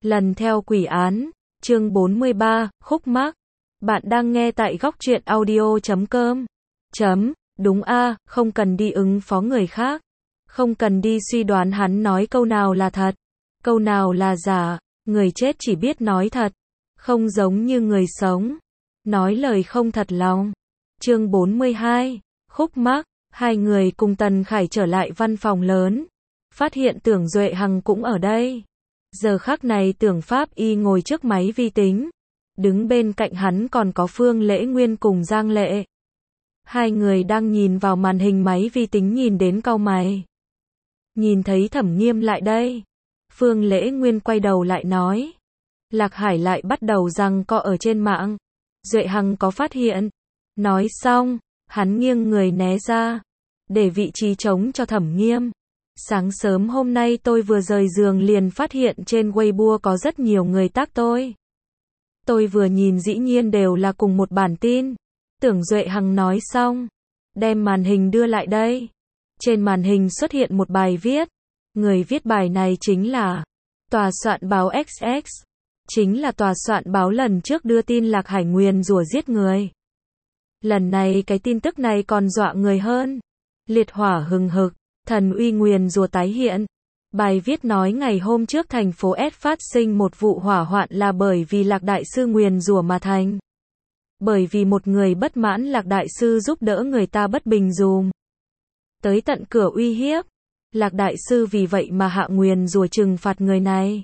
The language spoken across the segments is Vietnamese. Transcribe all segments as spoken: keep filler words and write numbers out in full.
Lần theo quỷ án, chương bốn mươi ba, khúc mắc. Bạn đang nghe tại góc truyện audio chấm com. Chấm, đúng a, không cần đi ứng phó người khác. Không cần đi suy đoán hắn nói câu nào là thật, câu nào là giả. Người chết chỉ biết nói thật, không giống như người sống. Nói lời không thật lòng. Chương bốn mươi hai, khúc mắc. Hai người cùng Tần Khải trở lại văn phòng lớn. Phát hiện Tưởng Duệ Hằng cũng ở đây. Giờ khắc này Tưởng Pháp Y ngồi trước máy vi tính. Đứng bên cạnh hắn còn có Phương Lễ Nguyên cùng Giang Lệ. Hai người đang nhìn vào màn hình máy vi tính nhìn đến cau mày. Nhìn thấy Thẩm Nghiêm lại đây. Phương Lễ Nguyên quay đầu lại nói. Lạc Hải lại bắt đầu giằng co ở trên mạng. Duệ Hằng có phát hiện. Nói xong, hắn nghiêng người né ra. Để vị trí trống cho Thẩm Nghiêm. Sáng sớm hôm nay tôi vừa rời giường liền phát hiện trên Weibo có rất nhiều người tag tôi. Tôi vừa nhìn dĩ nhiên đều là cùng một bản tin. Tưởng Duệ Hằng nói xong. Đem màn hình đưa lại đây. Trên màn hình xuất hiện một bài viết. Người viết bài này chính là tòa soạn báo ích ích. Chính là tòa soạn báo lần trước đưa tin Lạc Hải nguyền rủa giết người. Lần này cái tin tức này còn dọa người hơn. Liệt hỏa hừng hực. Thần uy nguyền rủa tái hiện. Bài viết nói ngày hôm trước thành phố S phát sinh một vụ hỏa hoạn là bởi vì Lạc Đại Sư nguyền rủa mà thành. Bởi vì một người bất mãn Lạc Đại Sư giúp đỡ người ta bất bình dùm. Tới tận cửa uy hiếp. Lạc Đại Sư vì vậy mà hạ nguyền rủa trừng phạt người này.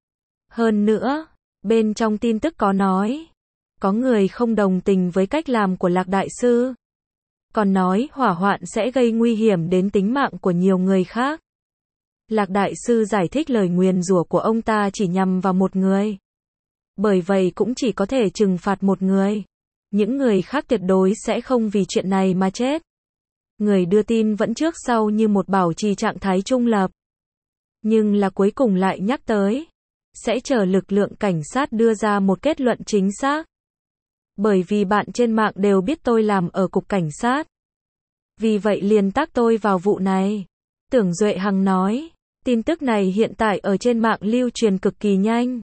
Hơn nữa, bên trong tin tức có nói. Có người không đồng tình với cách làm của Lạc Đại Sư. Còn nói hỏa hoạn sẽ gây nguy hiểm đến tính mạng của nhiều người khác. Lạc Đại Sư giải thích lời nguyền rủa của ông ta chỉ nhằm vào một người. Bởi vậy cũng chỉ có thể trừng phạt một người. Những người khác tuyệt đối sẽ không vì chuyện này mà chết. Người đưa tin vẫn trước sau như một bảo trì trạng thái trung lập. Nhưng là cuối cùng lại nhắc tới. Sẽ chờ lực lượng cảnh sát đưa ra một kết luận chính xác. Bởi vì bạn trên mạng đều biết tôi làm ở cục cảnh sát. Vì vậy liền tag tôi vào vụ này. Tưởng Duệ Hằng nói. Tin tức này hiện tại ở trên mạng lưu truyền cực kỳ nhanh.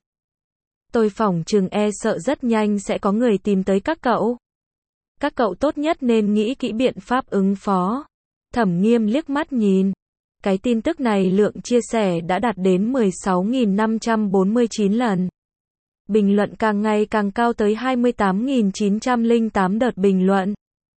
Tôi phỏng chừng e sợ rất nhanh sẽ có người tìm tới các cậu. Các cậu tốt nhất nên nghĩ kỹ biện pháp ứng phó. Thẩm Nghiêm liếc mắt nhìn. Cái tin tức này lượng chia sẻ đã đạt đến mười sáu nghìn năm trăm bốn mươi chín lần. Bình luận càng ngày càng cao tới hai mươi tám nghìn chín trăm lẻ tám đợt bình luận.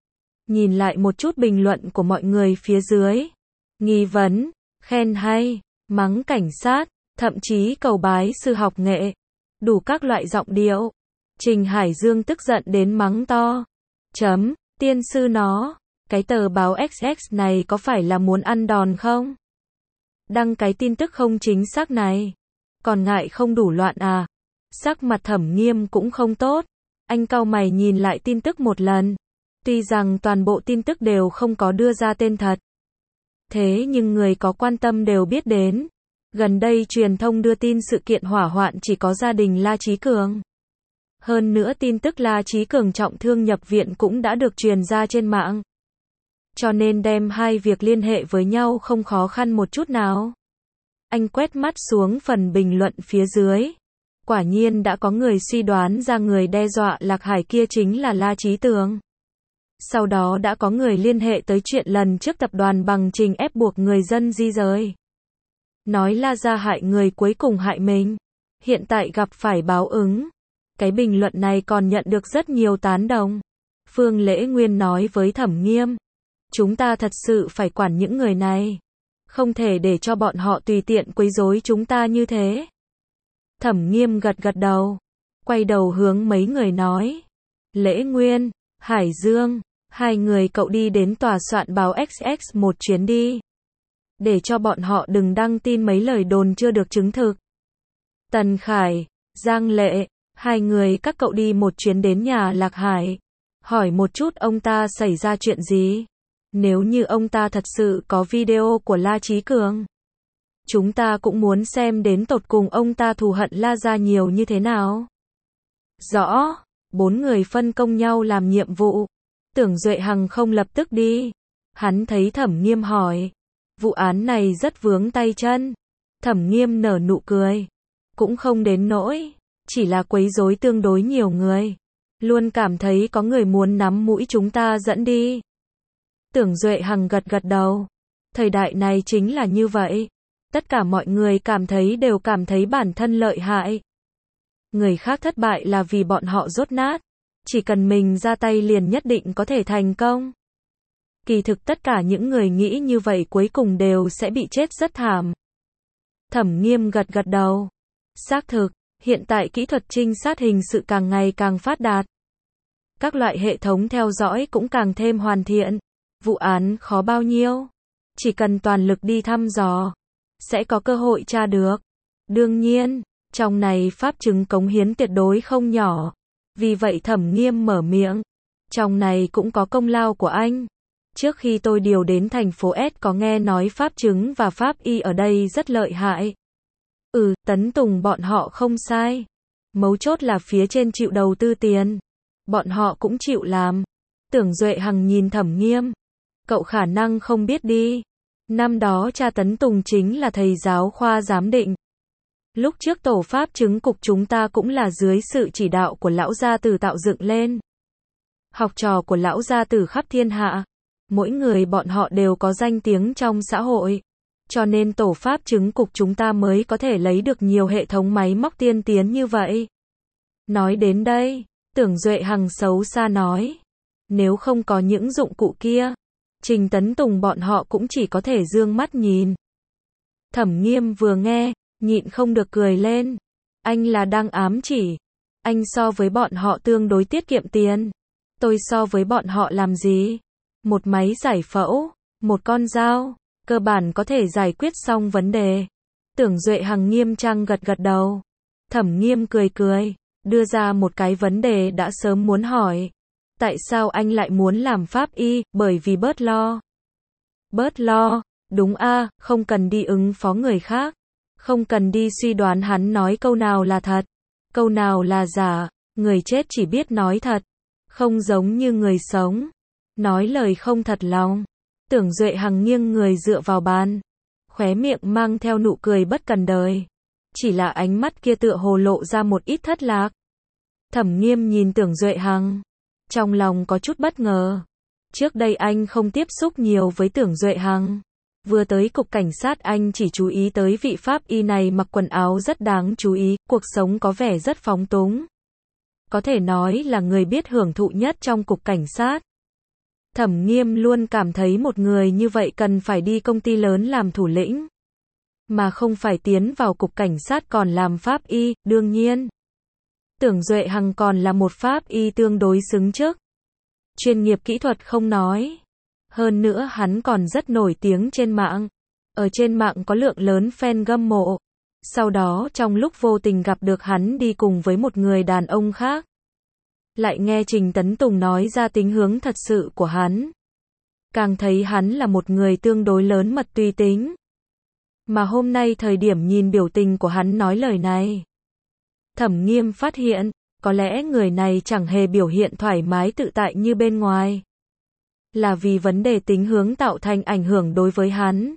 Nhìn lại một chút bình luận của mọi người phía dưới. Nghi vấn, khen hay, mắng cảnh sát, thậm chí cầu bái sư học nghệ. Đủ các loại giọng điệu. Trình Hải Dương tức giận đến mắng to. Chấm, tiên sư nó, cái tờ báo ích ích này có phải là muốn ăn đòn không? Đăng cái tin tức không chính xác này. Còn ngại không đủ loạn à? Sắc mặt Thẩm Nghiêm cũng không tốt. Anh cau mày nhìn lại tin tức một lần. Tuy rằng toàn bộ tin tức đều không có đưa ra tên thật. Thế nhưng người có quan tâm đều biết đến. Gần đây truyền thông đưa tin sự kiện hỏa hoạn chỉ có gia đình La Chí Cường. Hơn nữa tin tức La Chí Cường trọng thương nhập viện cũng đã được truyền ra trên mạng. Cho nên đem hai việc liên hệ với nhau không khó khăn một chút nào. Anh quét mắt xuống phần bình luận phía dưới. Quả nhiên đã có người suy đoán ra người đe dọa Lạc Hải kia chính là La Chí Tường. Sau đó đã có người liên hệ tới chuyện lần trước tập đoàn Bằng Trình ép buộc người dân di rời. Nói La gia hại người cuối cùng hại mình. Hiện tại gặp phải báo ứng. Cái bình luận này còn nhận được rất nhiều tán đồng. Phương Lễ Nguyên nói với Thẩm Nghiêm. Chúng ta thật sự phải quản những người này. Không thể để cho bọn họ tùy tiện quấy rối chúng ta như thế. Thẩm Nghiêm gật gật đầu. Quay đầu hướng mấy người nói. Lễ Nguyên, Hải Dương, hai người cậu đi đến tòa soạn báo ích ích một chuyến đi. Để cho bọn họ đừng đăng tin mấy lời đồn chưa được chứng thực. Tần Khải, Giang Lệ, hai người các cậu đi một chuyến đến nhà Lạc Hải. Hỏi một chút ông ta xảy ra chuyện gì. Nếu như ông ta thật sự có video của La Chí Cường. Chúng ta cũng muốn xem đến tột cùng ông ta thù hận La gia nhiều như thế nào. Rõ, bốn người phân công nhau làm nhiệm vụ. Tưởng Duệ Hằng không lập tức đi. Hắn thấy Thẩm Nghiêm hỏi. Vụ án này rất vướng tay chân. Thẩm Nghiêm nở nụ cười. cũng không đến nỗi, chỉ là quấy rối tương đối nhiều người. Luôn cảm thấy có người muốn nắm mũi chúng ta dẫn đi. Tưởng Duệ Hằng gật gật đầu. Thời đại này chính là như vậy. Tất cả mọi người cảm thấy đều cảm thấy bản thân lợi hại. Người khác thất bại là vì bọn họ dốt nát. Chỉ cần mình ra tay liền nhất định có thể thành công. Kỳ thực tất cả những người nghĩ như vậy cuối cùng đều sẽ bị chết rất thảm. Thẩm Nghiêm gật gật đầu. Xác thực, hiện tại kỹ thuật trinh sát hình sự càng ngày càng phát đạt. Các loại hệ thống theo dõi cũng càng thêm hoàn thiện. Vụ án khó bao nhiêu. Chỉ cần toàn lực đi thăm dò, sẽ có cơ hội tra được. Đương nhiên, trong này pháp chứng cống hiến tuyệt đối không nhỏ. Vì vậy Thẩm Nghiêm mở miệng. Trong này cũng có công lao của anh. Trước khi tôi điều đến thành phố S có nghe nói pháp chứng và pháp y ở đây rất lợi hại. Ừ, Tấn Tùng bọn họ không sai. Mấu chốt là phía trên chịu đầu tư tiền. Bọn họ cũng chịu làm. Tưởng Duệ Hằng nhìn Thẩm Nghiêm. Cậu khả năng không biết đi. Năm đó cha Tấn Tùng chính là thầy giáo khoa giám định. Lúc trước tổ pháp chứng cục chúng ta cũng là dưới sự chỉ đạo của lão gia tử tạo dựng lên. Học trò của lão gia tử khắp thiên hạ. Mỗi người bọn họ đều có danh tiếng trong xã hội. Cho nên tổ pháp chứng cục chúng ta mới có thể lấy được nhiều hệ thống máy móc tiên tiến như vậy. Nói đến đây, Tưởng Duệ Hằng xấu xa nói. Nếu không có những dụng cụ kia, Trình Tấn Tùng bọn họ cũng chỉ có thể dương mắt nhìn. Thẩm Nghiêm vừa nghe, nhịn không được cười lên. Anh là đang ám chỉ. Anh so với bọn họ tương đối tiết kiệm tiền. Tôi so với bọn họ làm gì? Một máy giải phẫu, một con dao, cơ bản có thể giải quyết xong vấn đề. Tưởng Duệ Hằng nghiêm trang gật gật đầu. Thẩm Nghiêm cười cười, đưa ra một cái vấn đề đã sớm muốn hỏi. Tại sao anh lại muốn làm pháp y? Bởi vì bớt lo. Bớt lo, đúng a, không cần đi ứng phó người khác. Không cần đi suy đoán hắn nói câu nào là thật, câu nào là giả. Người chết chỉ biết nói thật. Không giống như người sống. Nói lời không thật lòng. Tưởng Duệ Hằng nghiêng người dựa vào bàn. Khóe miệng mang theo nụ cười bất cần đời. Chỉ là ánh mắt kia tựa hồ lộ ra một ít thất lạc. Thẩm Nghiêm nhìn Tưởng Duệ Hằng. Trong lòng có chút bất ngờ. Trước đây anh không tiếp xúc nhiều với Tưởng Duệ Hằng. Vừa tới cục cảnh sát anh chỉ chú ý tới vị pháp y này mặc quần áo rất đáng chú ý, cuộc sống có vẻ rất phóng túng. Có thể nói là người biết hưởng thụ nhất trong cục cảnh sát. Thẩm Nghiêm luôn cảm thấy một người như vậy cần phải đi công ty lớn làm thủ lĩnh. Mà không phải tiến vào cục cảnh sát còn làm pháp y, đương nhiên. Tưởng Duệ Hằng còn là một pháp y tương đối xứng chức. Chuyên nghiệp kỹ thuật không nói. Hơn nữa hắn còn rất nổi tiếng trên mạng. Ở trên mạng có lượng lớn fan gâm mộ. Sau đó trong lúc vô tình gặp được hắn đi cùng với một người đàn ông khác. Lại nghe Trình Tấn Tùng nói ra tính hướng thật sự của hắn. Càng thấy hắn là một người tương đối lớn mật tùy tính. Mà hôm nay thời điểm nhìn biểu tình của hắn nói lời này. Thẩm Nghiêm phát hiện, có lẽ người này chẳng hề biểu hiện thoải mái tự tại như bên ngoài. Là vì vấn đề tính hướng tạo thành ảnh hưởng đối với hắn.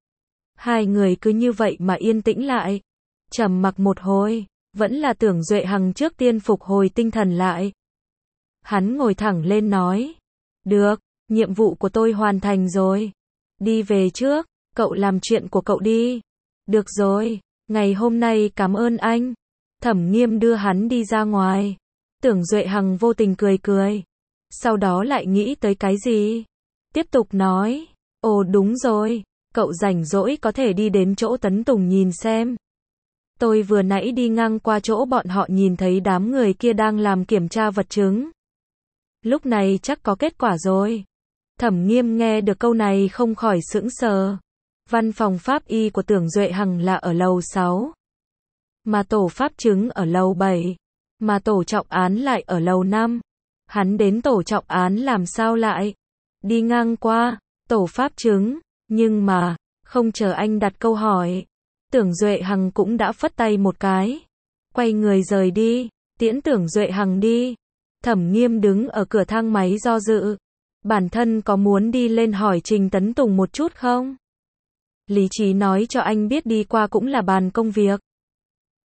Hai người cứ như vậy mà yên tĩnh lại. Trầm mặc một hồi, vẫn là Tưởng Duệ Hằng trước tiên phục hồi tinh thần lại. Hắn ngồi thẳng lên nói. Được, nhiệm vụ của tôi hoàn thành rồi. Đi về trước, cậu làm chuyện của cậu đi. Được rồi, ngày hôm nay cảm ơn anh. Thẩm Nghiêm đưa hắn đi ra ngoài. Tưởng Duệ Hằng vô tình cười cười. Sau đó lại nghĩ tới cái gì? Tiếp tục nói. Ồ đúng rồi, cậu rảnh rỗi có thể đi đến chỗ Tấn Tùng nhìn xem. Tôi vừa nãy đi ngang qua chỗ bọn họ nhìn thấy đám người kia đang làm kiểm tra vật chứng. Lúc này chắc có kết quả rồi. Thẩm Nghiêm nghe được câu này không khỏi sững sờ. Văn phòng pháp y của Tưởng Duệ Hằng là ở lầu sáu. Mà tổ pháp chứng ở lầu bảy. Mà tổ trọng án lại ở lầu năm. Hắn đến tổ trọng án làm sao lại? Đi ngang qua, tổ pháp chứng. Nhưng mà, không chờ anh đặt câu hỏi. Tưởng Duệ Hằng cũng đã phất tay một cái. Quay người rời đi, tiễn Tưởng Duệ Hằng đi. Thẩm Nghiêm đứng ở cửa thang máy do dự. Bản thân có muốn đi lên hỏi Trình Tấn Tùng một chút không? Lý trí nói cho anh biết đi qua cũng là bàn công việc.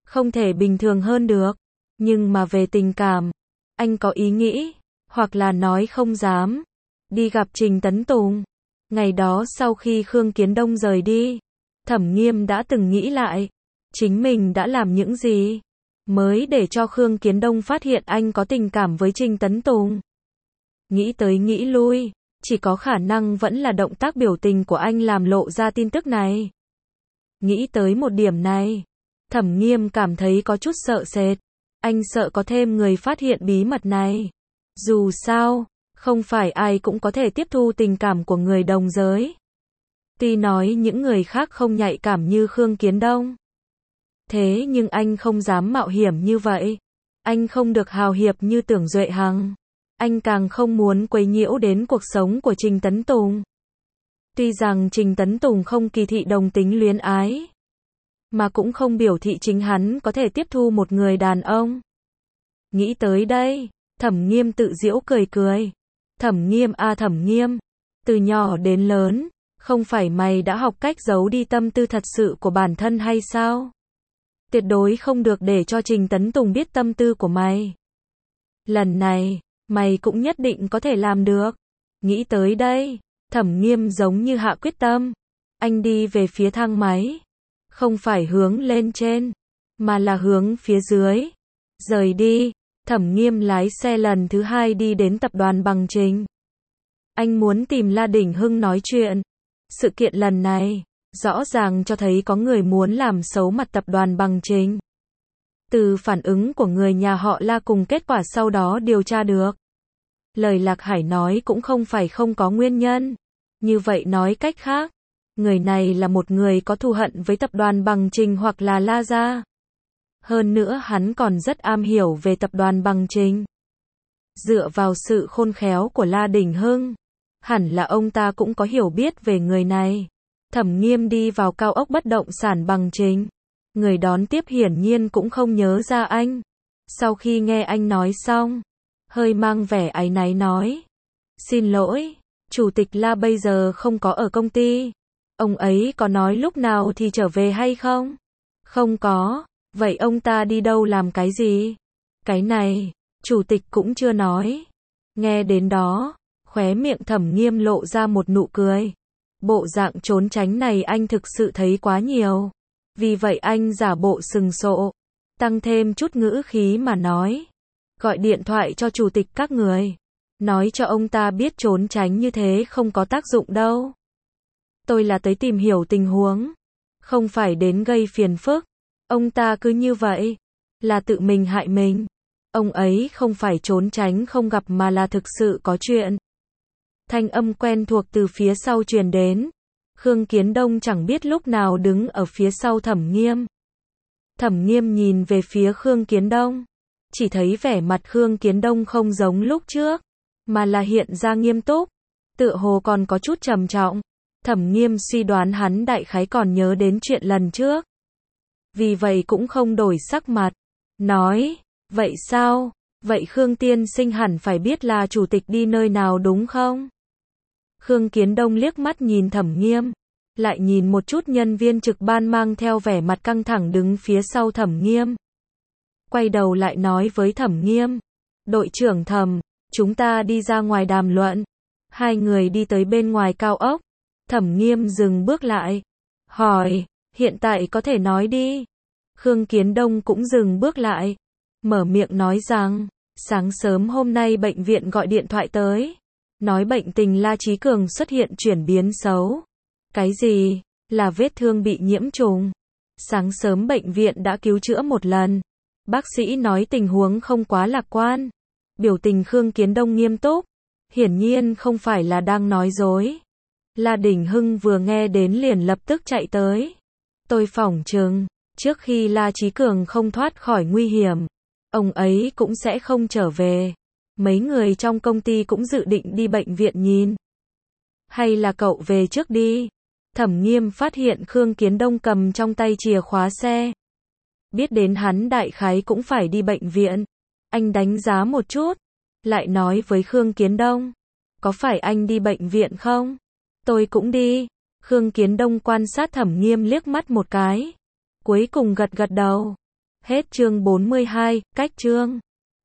Không thể bình thường hơn được. Nhưng mà về tình cảm, anh có ý nghĩ, hoặc là nói không dám, đi gặp Trình Tấn Tùng. Ngày đó sau khi Khương Kiến Đông rời đi, Thẩm Nghiêm đã từng nghĩ lại, chính mình đã làm những gì, mới để cho Khương Kiến Đông phát hiện anh có tình cảm với Trình Tấn Tùng. Nghĩ tới nghĩ lui, chỉ có khả năng vẫn là động tác biểu tình của anh làm lộ ra tin tức này. Nghĩ tới một điểm này, Thẩm Nghiêm cảm thấy có chút sợ sệt. Anh sợ có thêm người phát hiện bí mật này. Dù sao, không phải ai cũng có thể tiếp thu tình cảm của người đồng giới. Tuy nói những người khác không nhạy cảm như Khương Kiến Đông. Thế nhưng anh không dám mạo hiểm như vậy. Anh không được hào hiệp như Tưởng Duệ Hằng. Anh càng không muốn quấy nhiễu đến cuộc sống của Trình Tấn Tùng. Tuy rằng Trình Tấn Tùng không kỳ thị đồng tính luyến ái, mà cũng không biểu thị chính hắn có thể tiếp thu một người đàn ông. Nghĩ tới đây, Thẩm Nghiêm tự giễu cười cười. Thẩm Nghiêm à Thẩm Nghiêm, từ nhỏ đến lớn, không phải mày đã học cách giấu đi tâm tư thật sự của bản thân hay sao? Tuyệt đối không được để cho Trình Tấn Tùng biết tâm tư của mày. Lần này, mày cũng nhất định có thể làm được. Nghĩ tới đây, Thẩm Nghiêm giống như hạ quyết tâm. Anh đi về phía thang máy. Không phải hướng lên trên, mà là hướng phía dưới. Rời đi, Thẩm Nghiêm lái xe lần thứ hai đi đến tập đoàn Bằng Trình. Anh muốn tìm La Đỉnh Hưng nói chuyện. Sự kiện lần này, rõ ràng cho thấy có người muốn làm xấu mặt tập đoàn Bằng Trình. Từ phản ứng của người nhà họ La cùng kết quả sau đó điều tra được. Lời Lạc Hải nói cũng không phải không có nguyên nhân. Như vậy nói cách khác, người này là một người có thù hận với tập đoàn Bằng Trình hoặc là La gia. Hơn nữa hắn còn rất am hiểu về tập đoàn Bằng Trình. Dựa vào sự khôn khéo của La Đỉnh Hưng, hẳn là ông ta cũng có hiểu biết về người này. Thẩm Nghiêm đi vào cao ốc bất động sản Bằng Trình. Người đón tiếp hiển nhiên cũng không nhớ ra anh. Sau khi nghe anh nói xong, hơi mang vẻ áy náy nói. Xin lỗi, Chủ tịch La bây giờ không có ở công ty. Ông ấy có nói lúc nào thì trở về hay không? Không có. Vậy ông ta đi đâu làm cái gì? Cái này, Chủ tịch cũng chưa nói. Nghe đến đó, khóe miệng Thẩm Nghiêm lộ ra một nụ cười. Bộ dạng trốn tránh này anh thực sự thấy quá nhiều. Vì vậy anh giả bộ sừng sộ, tăng thêm chút ngữ khí mà nói. Gọi điện thoại cho chủ tịch các người. Nói cho ông ta biết trốn tránh như thế không có tác dụng đâu. Tôi là tới tìm hiểu tình huống, không phải đến gây phiền phức. Ông ta cứ như vậy, là tự mình hại mình. Ông ấy không phải trốn tránh không gặp mà là thực sự có chuyện. Thanh âm quen thuộc từ phía sau truyền đến. Khương Kiến Đông chẳng biết lúc nào đứng ở phía sau Thẩm Nghiêm. Thẩm Nghiêm nhìn về phía Khương Kiến Đông. Chỉ thấy vẻ mặt Khương Kiến Đông không giống lúc trước, mà là hiện ra nghiêm túc. Tựa hồ còn có chút trầm trọng. Thẩm Nghiêm suy đoán hắn đại khái còn nhớ đến chuyện lần trước. Vì vậy cũng không đổi sắc mặt. Nói, vậy sao? Vậy Khương tiên sinh hẳn phải biết là chủ tịch đi nơi nào đúng không? Khương Kiến Đông liếc mắt nhìn Thẩm Nghiêm, lại nhìn một chút nhân viên trực ban mang theo vẻ mặt căng thẳng đứng phía sau Thẩm Nghiêm. Quay đầu lại nói với Thẩm Nghiêm, đội trưởng Thẩm, chúng ta đi ra ngoài đàm luận. Hai người đi tới bên ngoài cao ốc. Thẩm Nghiêm dừng bước lại, hỏi, hiện tại có thể nói đi. Khương Kiến Đông cũng dừng bước lại, mở miệng nói rằng, sáng sớm hôm nay bệnh viện gọi điện thoại tới, nói bệnh tình La Chí Cường xuất hiện chuyển biến xấu. Cái gì? Là vết thương bị nhiễm trùng. Sáng sớm bệnh viện đã cứu chữa một lần. Bác sĩ nói tình huống không quá lạc quan. Biểu tình Khương Kiến Đông nghiêm túc, hiển nhiên không phải là đang nói dối. La Đỉnh Hưng vừa nghe đến liền lập tức chạy tới. Tôi phỏng chừng, trước khi La Chí Cường không thoát khỏi nguy hiểm, ông ấy cũng sẽ không trở về. Mấy người trong công ty cũng dự định đi bệnh viện nhìn. Hay là cậu về trước đi. Thẩm Nghiêm phát hiện Khương Kiến Đông cầm trong tay chìa khóa xe. Biết đến hắn đại khái cũng phải đi bệnh viện. Anh đánh giá một chút, lại nói với Khương Kiến Đông, có phải anh đi bệnh viện không? Tôi cũng đi. Khương Kiến Đông quan sát Thẩm Nghiêm liếc mắt một cái, cuối cùng gật gật đầu. Hết chương bốn mươi hai, cách chương